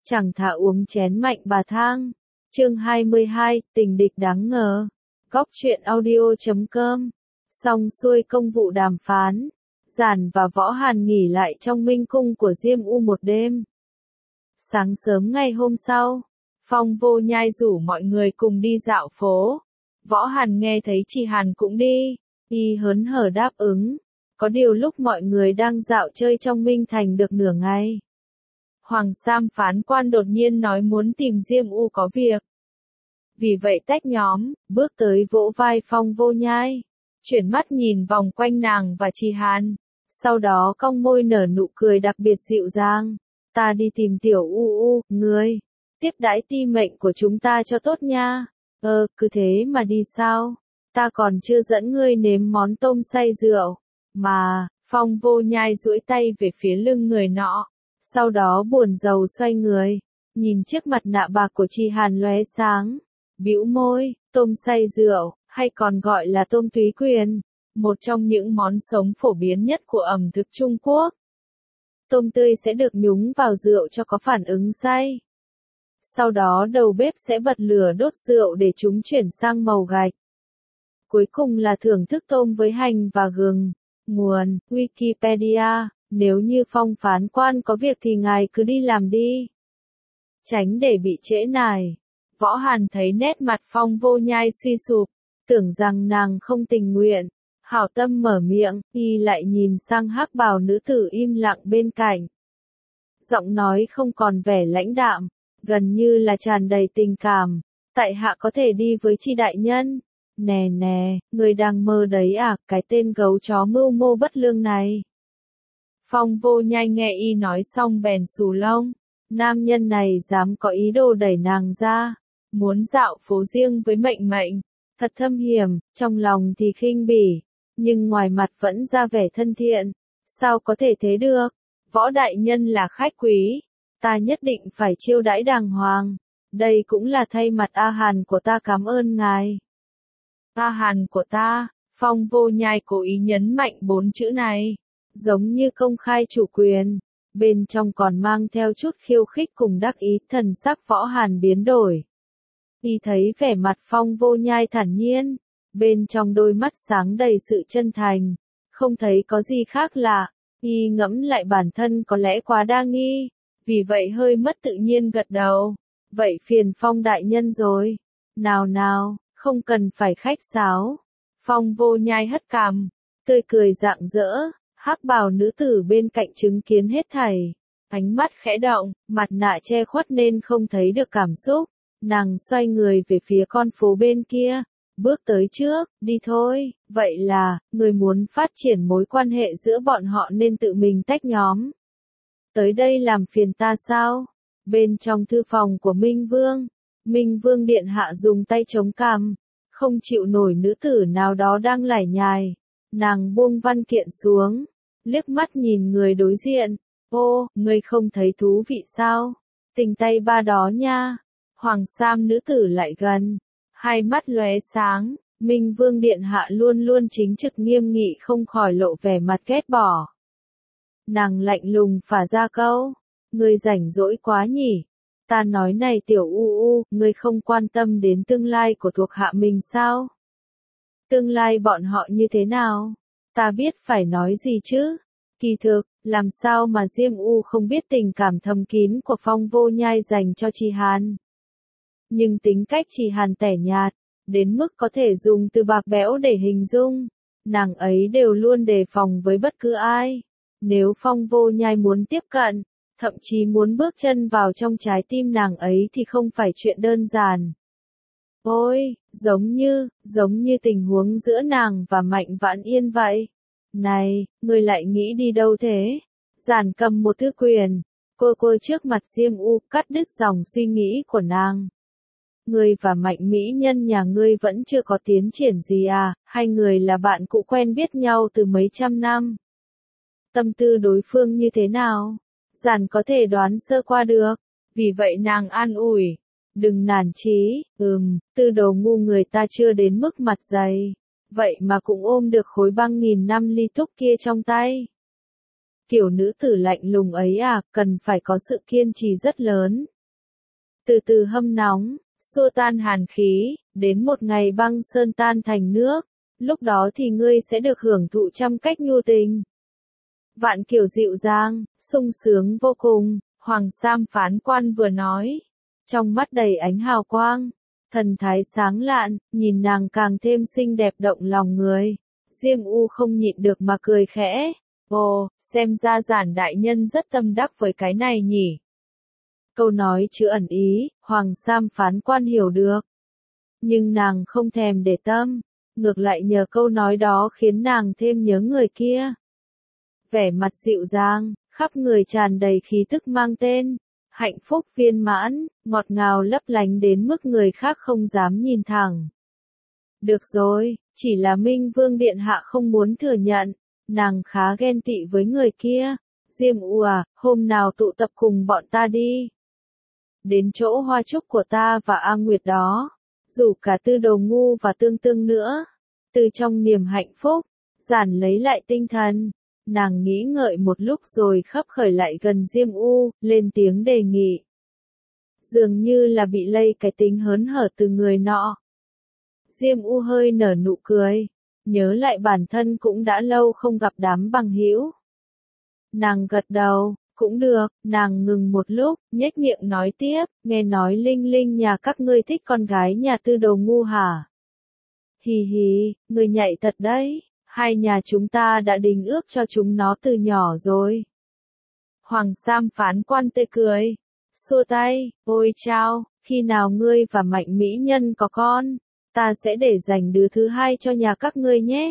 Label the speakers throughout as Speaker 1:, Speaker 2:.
Speaker 1: chẳng thà uống chén mạnh bà thang. Chương 22, tình địch đáng ngờ. Góc truyện audio.com. Xong xuôi công vụ đàm phán, Giản và Võ Hàn nghỉ lại trong Minh Cung của Diêm U một đêm. Sáng sớm ngày hôm sau, Phong Vô Nhai rủ mọi người cùng đi dạo phố. Võ Hàn nghe thấy chị Hàn cũng đi, y hớn hở đáp ứng. Có điều lúc mọi người đang dạo chơi trong Minh Thành được nửa ngày, Hoàng Sam phán quan đột nhiên nói muốn tìm Diêm U có việc. Vì vậy tách nhóm, bước tới vỗ vai Phong Vô Nhai, chuyển mắt nhìn vòng quanh nàng và chị Hàn, sau đó cong môi nở nụ cười đặc biệt dịu dàng. Ta đi tìm tiểu U, ngươi tiếp đãi ti mệnh của chúng ta cho tốt nha. Cứ thế mà đi sao? Ta còn chưa dẫn ngươi nếm món tôm xay rượu. Mà, Phong Vô Nhai duỗi tay về phía lưng người nọ, sau đó buồn rầu xoay người, nhìn chiếc mặt nạ bạc của chị Hàn lóe sáng, bĩu môi. Tôm xay rượu, hay còn gọi là tôm túy quyền, một trong những món sống phổ biến nhất của ẩm thực Trung Quốc. Tôm tươi sẽ được nhúng vào rượu cho có phản ứng say. Sau đó đầu bếp sẽ bật lửa đốt rượu để chúng chuyển sang màu gạch. Cuối cùng là thưởng thức tôm với hành và gừng. Nguồn: Wikipedia. Nếu như Phong phán quan có việc thì ngài cứ đi làm đi, tránh để bị trễ nải. Võ Hàn thấy nét mặt Phong Vô Nhai suy sụp, tưởng rằng nàng không tình nguyện, hảo tâm mở miệng, y lại nhìn sang hắc bào nữ tử im lặng bên cạnh. Giọng nói không còn vẻ lãnh đạm, gần như là tràn đầy tình cảm. Tại hạ có thể đi với chi đại nhân. Nè, người đang mơ đấy à, cái tên gấu chó mưu mô bất lương này. Phong Vô Nhai nghe y nói xong bèn xù lông. Nam nhân này dám có ý đồ đẩy nàng ra, muốn dạo phố riêng với mệnh, thật thâm hiểm, trong lòng thì khinh bỉ, nhưng ngoài mặt vẫn ra vẻ thân thiện. Sao có thể thế được? Võ đại nhân là khách quý, ta nhất định phải chiêu đãi đàng hoàng. Đây cũng là thay mặt A Hàn của ta cảm ơn ngài. A Hàn của ta, Phong Vô Nhai cố ý nhấn mạnh 4 chữ này, giống như công khai chủ quyền, bên trong còn mang theo chút khiêu khích cùng đắc ý. Thần sắc Võ Hàn biến đổi. Y thấy vẻ mặt Phong Vô Nhai thản nhiên, bên trong đôi mắt sáng đầy sự chân thành, không thấy có gì khác lạ. Y ngẫm lại bản thân có lẽ quá đa nghi, vì vậy hơi mất tự nhiên gật đầu. Vậy phiền Phong đại nhân rồi. Nào, không cần phải khách sáo. Phong Vô Nhai hất cằm, tươi cười rạng rỡ. Hắc bào nữ tử bên cạnh chứng kiến hết thảy, ánh mắt khẽ động, mặt nạ che khuất nên không thấy được cảm xúc. Nàng xoay người về phía con phố bên kia, bước tới trước. Đi thôi. Vậy là, người muốn phát triển mối quan hệ giữa bọn họ nên tự mình tách nhóm. Tới đây làm phiền ta sao? Bên trong thư phòng của Minh Vương điện hạ dùng tay chống cằm, không chịu nổi nữ tử nào đó đang lải nhải. Nàng buông văn kiện xuống, liếc mắt nhìn người đối diện. Ô, ngươi không thấy thú vị sao? Tình tay ba đó nha. Hoàng Sam nữ tử lại gần, hai mắt lóe sáng. Minh Vương điện hạ luôn luôn chính trực nghiêm nghị không khỏi lộ vẻ mặt ghét bỏ. Nàng lạnh lùng phả ra câu, ngươi rảnh rỗi quá nhỉ? Ta nói này tiểu U, ngươi không quan tâm đến tương lai của thuộc hạ mình sao? Tương lai bọn họ như thế nào? Ta biết phải nói gì chứ? Kỳ thực, làm sao mà Diêm U không biết tình cảm thầm kín của Phong Vô Nhai dành cho chị Hàn? Nhưng tính cách chị Hàn tẻ nhạt, đến mức có thể dùng từ bạc bẽo để hình dung. Nàng ấy đều luôn đề phòng với bất cứ ai. Nếu Phong Vô Nhai muốn tiếp cận, thậm chí muốn bước chân vào trong trái tim nàng ấy thì không phải chuyện đơn giản. Ôi, giống như tình huống giữa nàng và Mạnh Vãn Yên vậy. Này, ngươi lại nghĩ đi đâu thế? Giản cầm một thư quyền, cô trước mặt Diêm U, cắt đứt dòng suy nghĩ của nàng. Ngươi và Mạnh mỹ nhân nhà ngươi vẫn chưa có tiến triển gì à? Hai người là bạn cũ quen biết nhau từ mấy trăm năm. Tâm tư đối phương như thế nào? Giản có thể đoán sơ qua được. Vì vậy nàng an ủi, đừng nản chí. Tư đồ ngu người ta chưa đến mức mặt dày, vậy mà cũng ôm được khối băng nghìn năm ly túc kia trong tay. Kiểu nữ tử lạnh lùng ấy à, cần phải có sự kiên trì rất lớn. từ từ hâm nóng, xua tan hàn khí, đến một ngày băng sơn tan thành nước, lúc đó thì ngươi sẽ được hưởng thụ trăm cách nhu tình. Vạn kiểu dịu dàng, sung sướng vô cùng, Hoàng Sam phán quan vừa nói, trong mắt đầy ánh hào quang, thần thái sáng lạn, nhìn nàng càng thêm xinh đẹp động lòng người. Diêm U không nhịn được mà cười khẽ, ồ, xem ra Giản đại nhân rất tâm đắc với cái này nhỉ. Câu nói chứa ẩn ý, Hoàng Sam phán quan hiểu được. Nhưng nàng không thèm để tâm, ngược lại nhờ câu nói đó khiến nàng thêm nhớ người kia. Vẻ mặt dịu dàng, khắp người tràn đầy khí tức mang tên, hạnh phúc viên mãn, ngọt ngào lấp lánh đến mức người khác không dám nhìn thẳng. Được rồi, chỉ là Minh Vương Điện Hạ không muốn thừa nhận, nàng khá ghen tị với người kia. Diêm U à, hôm nào tụ tập cùng bọn ta đi. Đến chỗ hoa trúc của ta và A Nguyệt đó, rủ cả Tư Đồ Ngu và Tương Tương nữa. Từ trong niềm hạnh phúc, Giản lấy lại tinh thần, nàng nghĩ ngợi một lúc rồi khấp khởi lại gần Diêm U, lên tiếng đề nghị. Dường như là bị lây cái tính hớn hở từ người nọ. Diêm U hơi nở nụ cười, nhớ lại bản thân cũng đã lâu không gặp đám bằng hữu. Nàng gật đầu, cũng được, nàng ngừng một lúc, nhếch miệng nói tiếp, nghe nói Linh Linh nhà các ngươi thích con gái nhà Tư Đồ Ngu hả? Hì hì, người nhạy thật đấy, hai nhà chúng ta đã đính ước cho chúng nó từ nhỏ rồi. Hoàng Sam phán quan tươi cười, xua tay, ôi chao, khi nào ngươi và Mạnh Mỹ Nhân có con, ta sẽ để dành đứa thứ hai cho nhà các ngươi nhé.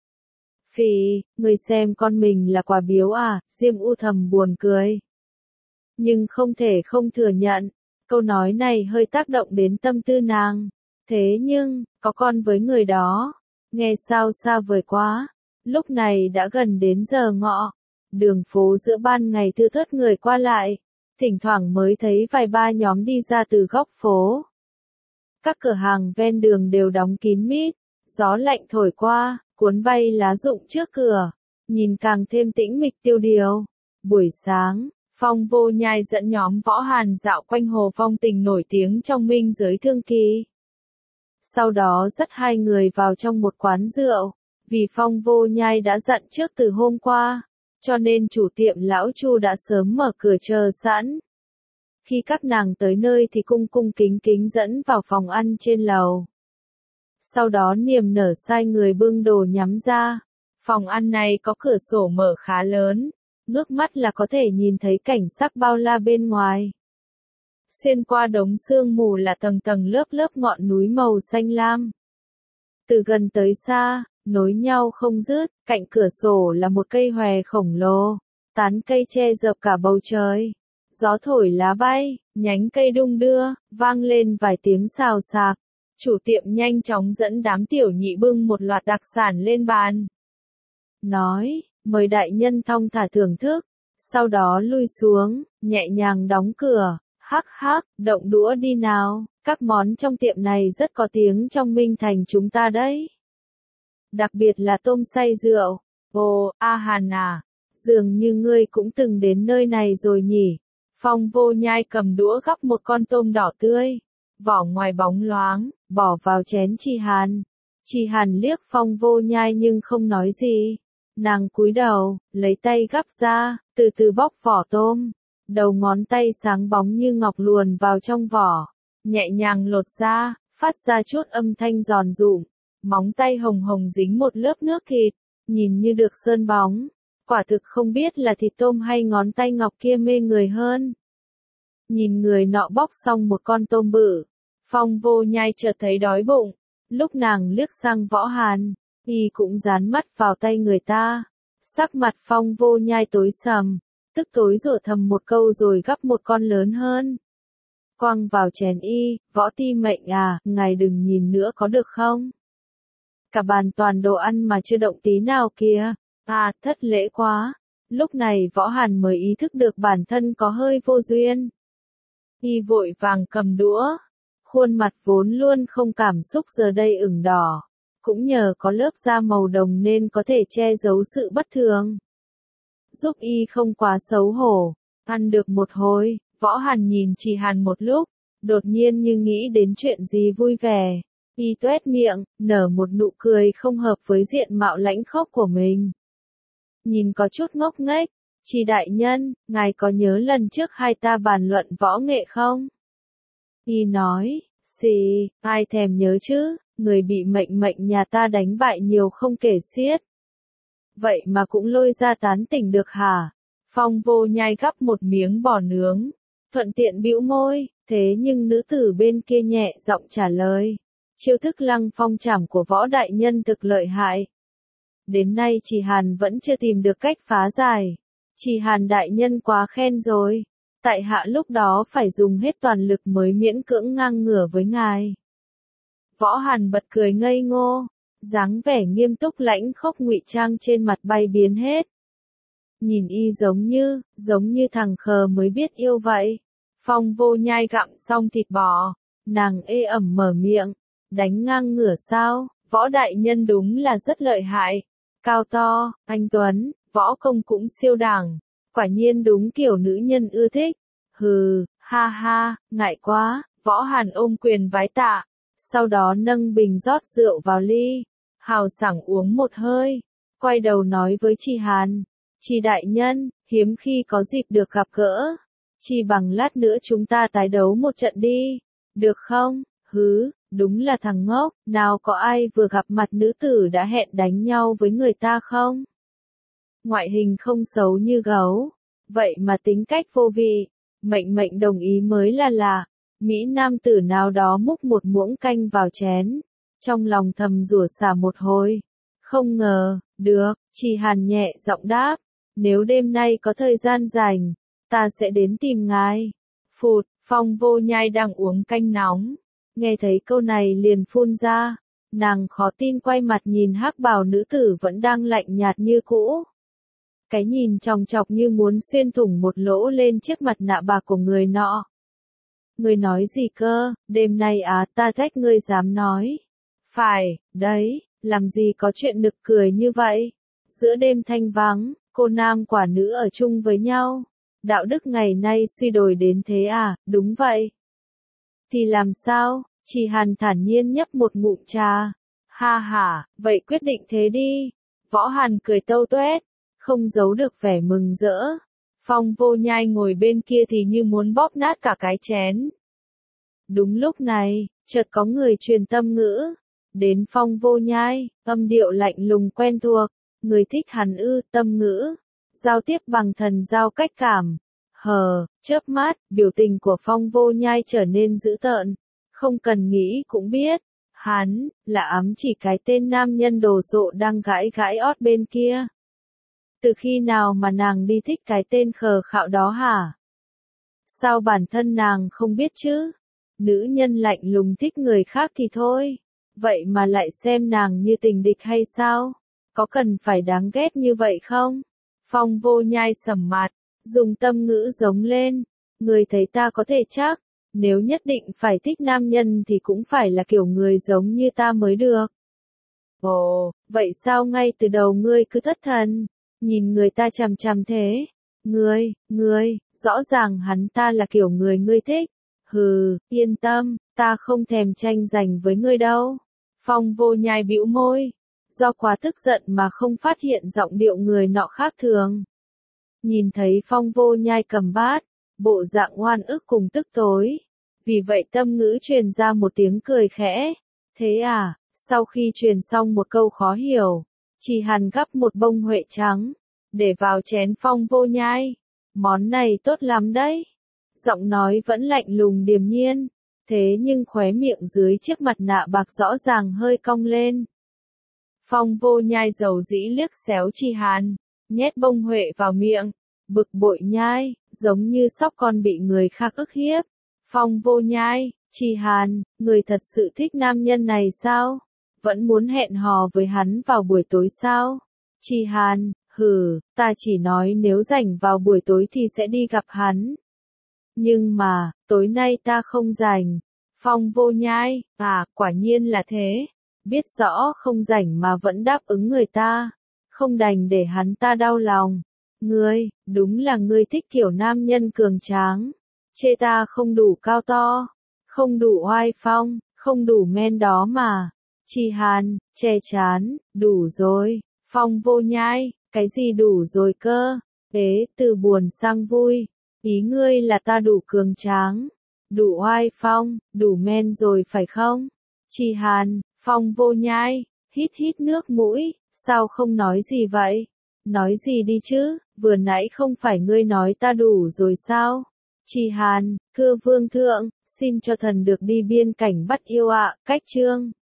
Speaker 1: Phì, ngươi xem con mình là quà biếu à, Diêm U thầm buồn cười. Nhưng không thể không thừa nhận, câu nói này hơi tác động đến tâm tư nàng. Thế nhưng, có con với người đó, nghe sao xa vời quá. Lúc này đã gần đến giờ ngọ, đường phố giữa ban ngày thưa thớt người qua lại, thỉnh thoảng mới thấy vài ba nhóm đi ra từ góc phố. Các cửa hàng ven đường đều đóng kín mít, gió lạnh thổi qua, cuốn bay lá rụng trước cửa, nhìn càng thêm tĩnh mịch tiêu điều. Buổi sáng, Phong Vô Nhai dẫn nhóm Võ Hàn dạo quanh hồ Phong Tình nổi tiếng trong minh giới thương kỳ. Sau đó dắt hai người vào trong một quán rượu, vì Phong Vô Nhai đã dặn trước từ hôm qua, cho nên chủ tiệm lão Chu đã sớm mở cửa chờ sẵn. Khi các nàng tới nơi thì cung cung kính kính dẫn vào phòng ăn trên lầu. Sau đó niềm nở sai người bưng đồ nhắm ra. Phòng ăn này có cửa sổ mở khá lớn, ngước mắt là có thể nhìn thấy cảnh sắc bao la bên ngoài. Xuyên qua đống sương mù là tầng tầng lớp lớp ngọn núi màu xanh lam. Từ gần tới xa, nối nhau không dứt, cạnh cửa sổ là một cây hòe khổng lồ, tán cây che dập cả bầu trời. Gió thổi lá bay, nhánh cây đung đưa, vang lên vài tiếng xào xạc. Chủ tiệm nhanh chóng dẫn đám tiểu nhị bưng một loạt đặc sản lên bàn. Nói, mời đại nhân thong thả thưởng thức, sau đó lui xuống, nhẹ nhàng đóng cửa, hắc hắc, động đũa đi nào, các món trong tiệm này rất có tiếng trong Minh Thành chúng ta đấy. Đặc biệt là tôm xay rượu. Ồ, A Hàn à, dường như ngươi cũng từng đến nơi này rồi nhỉ. Phong Vô Nhai cầm đũa gắp một con tôm đỏ tươi, vỏ ngoài bóng loáng, bỏ vào chén Trì Hàn. Trì Hàn liếc Phong Vô Nhai nhưng không nói gì. Nàng cúi đầu, lấy tay gắp ra, từ từ bóc vỏ tôm. Đầu ngón tay sáng bóng như ngọc luồn vào trong vỏ, nhẹ nhàng lột ra, phát ra chút âm thanh giòn rụm. Móng tay hồng hồng dính một lớp nước thịt, nhìn như được sơn bóng. Quả thực không biết là thịt tôm hay ngón tay ngọc kia mê người hơn. Nhìn người nọ bóc xong một con tôm bự, Phong Vô Nhai chợt thấy đói bụng. Lúc nàng liếc sang Võ Hàn, y cũng dán mắt vào tay người ta. Sắc mặt Phong Vô Nhai tối sầm, tức tối rủa thầm một câu rồi gắp một con lớn hơn. Quăng vào chén y, Võ Ti Mệnh à, ngài đừng nhìn nữa có được không? Cả bàn toàn đồ ăn mà chưa động tí nào kìa. À, thất lễ quá. Lúc này Võ Hàn mới ý thức được bản thân có hơi vô duyên. Y vội vàng cầm đũa. Khuôn mặt vốn luôn không cảm xúc giờ đây ửng đỏ. Cũng nhờ có lớp da màu đồng nên có thể che giấu sự bất thường. Giúp y không quá xấu hổ. Ăn được một hồi, Võ Hàn nhìn Trì Hàn một lúc. Đột nhiên như nghĩ đến chuyện gì vui vẻ. Y tuét miệng, nở một nụ cười không hợp với diện mạo lãnh khốc của mình. Nhìn có chút ngốc nghếch. Chi đại nhân, ngài có nhớ lần trước hai ta bàn luận võ nghệ không? Y nói, xì, ai thèm nhớ chứ, người bị mệnh nhà ta đánh bại nhiều không kể xiết. Vậy mà cũng lôi ra tán tỉnh được hả? Phong Vô Nhai gắp một miếng bò nướng, thuận tiện bĩu môi, thế nhưng nữ tử bên kia nhẹ giọng trả lời. Chiêu thức Lăng Phong trảm của võ đại nhân thực lợi hại. Đến nay Trì Hàn vẫn chưa tìm được cách phá giải. Trì Hàn đại nhân quá khen rồi. Tại hạ lúc đó phải dùng hết toàn lực mới miễn cưỡng ngang ngửa với ngài. Võ Hàn bật cười ngây ngô, dáng vẻ nghiêm túc lãnh khốc ngụy trang trên mặt bay biến hết. Nhìn y giống như thằng khờ mới biết yêu vậy. Phong Vô Nhai gặm xong thịt bò, nàng ê ẩm mở miệng, đánh ngang ngửa sao, võ đại nhân đúng là rất lợi hại, cao to, anh tuấn, võ công cũng siêu đẳng, quả nhiên đúng kiểu nữ nhân ưa thích. Hừ, ha ha, ngại quá, Võ Hàn ôm quyền vái tạ, sau đó nâng bình rót rượu vào ly, hào sảng uống một hơi, quay đầu nói với Trì Hàn, Trì đại nhân, hiếm khi có dịp được gặp gỡ, chỉ bằng lát nữa chúng ta tái đấu một trận đi, được không? Hứ, đúng là thằng ngốc, nào có ai vừa gặp mặt nữ tử đã hẹn đánh nhau với người ta không? Ngoại hình không xấu như gấu, vậy mà tính cách vô vị, mệnh đồng ý mới là lạ. Mỹ nam tử nào đó múc một muỗng canh vào chén, trong lòng thầm rủa xả một hồi. Không ngờ, được, Trì Hàn nhẹ giọng đáp, nếu đêm nay có thời gian rảnh, ta sẽ đến tìm ngài. Phụt, Phong Vô Nhai đang uống canh nóng, nghe thấy câu này liền phun ra, nàng khó tin quay mặt nhìn hắc bào nữ tử vẫn đang lạnh nhạt như cũ. Cái nhìn chòng chọc như muốn xuyên thủng một lỗ lên chiếc mặt nạ bạc của người nọ. Ngươi nói gì cơ, đêm nay ta trách ngươi dám nói. Phải, đấy, làm gì có chuyện nực cười như vậy. Giữa đêm thanh vắng, cô nam quả nữ ở chung với nhau. Đạo đức ngày nay suy đồi đến thế à, đúng vậy. Thì làm sao, Trì Hàn thản nhiên nhấp một ngụm trà. Ha ha, vậy quyết định thế đi. Võ Hàn cười tâu tuét, không giấu được vẻ mừng rỡ. Phong Vô Nhai ngồi bên kia thì như muốn bóp nát cả cái chén. Đúng lúc này, chợt có người truyền tâm ngữ. Đến Phong Vô Nhai, âm điệu lạnh lùng quen thuộc. Người thích hắn ư, tâm ngữ. Giao tiếp bằng thần giao cách cảm. Chớp mắt, biểu tình của Phong Vô Nhai trở nên dữ tợn. Không cần nghĩ cũng biết. Hắn, là ám chỉ cái tên nam nhân đồ sộ đang gãi ót bên kia. Từ khi nào mà nàng đi thích cái tên khờ khạo đó hả? Sao bản thân nàng không biết chứ? Nữ nhân lạnh lùng thích người khác thì thôi. Vậy mà lại xem nàng như tình địch hay sao? Có cần phải đáng ghét như vậy không? Phong Vô Nhai sầm mặt, dùng tâm ngữ giống lên. Người thấy ta có thể chắc, nếu nhất định phải thích nam nhân thì cũng phải là kiểu người giống như ta mới được. Ồ, vậy sao ngay từ đầu ngươi cứ thất thần? Nhìn người ta chằm chằm thế. Ngươi, rõ ràng hắn ta là kiểu người ngươi thích. Hừ, yên tâm, ta không thèm tranh giành với ngươi đâu. Phong Vô Nhai bĩu môi, do quá tức giận mà không phát hiện giọng điệu người nọ khác thường. Nhìn thấy Phong Vô Nhai cầm bát, bộ dạng oan ức cùng tức tối. Vì vậy tâm ngữ truyền ra một tiếng cười khẽ. Thế à, sau khi truyền xong một câu khó hiểu, Trì Hàn gắp một bông huệ trắng, để vào chén Phong Vô Nhai. Món này tốt lắm đấy. Giọng nói vẫn lạnh lùng điềm nhiên, thế nhưng khóe miệng dưới chiếc mặt nạ bạc rõ ràng hơi cong lên. Phong Vô Nhai dầu dĩ liếc xéo Trì Hàn, nhét bông huệ vào miệng, bực bội nhai, giống như sóc con bị người khác ức hiếp. Phong Vô Nhai, Trì Hàn, người thật sự thích nam nhân này sao? Vẫn muốn hẹn hò với hắn vào buổi tối sao? Trì Hàn, ta chỉ nói nếu rảnh vào buổi tối thì sẽ đi gặp hắn. Nhưng mà, tối nay ta không rảnh. Phong Vô Nhai, quả nhiên là thế. Biết rõ không rảnh mà vẫn đáp ứng người ta. Không đành để hắn ta đau lòng. Ngươi, đúng là ngươi thích kiểu nam nhân cường tráng. Chê ta không đủ cao to. Không đủ oai phong, không đủ men đó mà. Chi Hàn, che chán, đủ rồi. Phong Vô Nhai, cái gì đủ rồi cơ? Ế, từ buồn sang vui. Ý ngươi là ta đủ cường tráng, đủ oai phong, đủ men rồi phải không? Chi Hàn, Phong Vô Nhai, hít hít nước mũi, sao không nói gì vậy? Nói gì đi chứ, vừa nãy không phải ngươi nói ta đủ rồi sao? Chi Hàn, thưa vương thượng, xin cho thần được đi biên cảnh bắt yêu ạ, cách chương.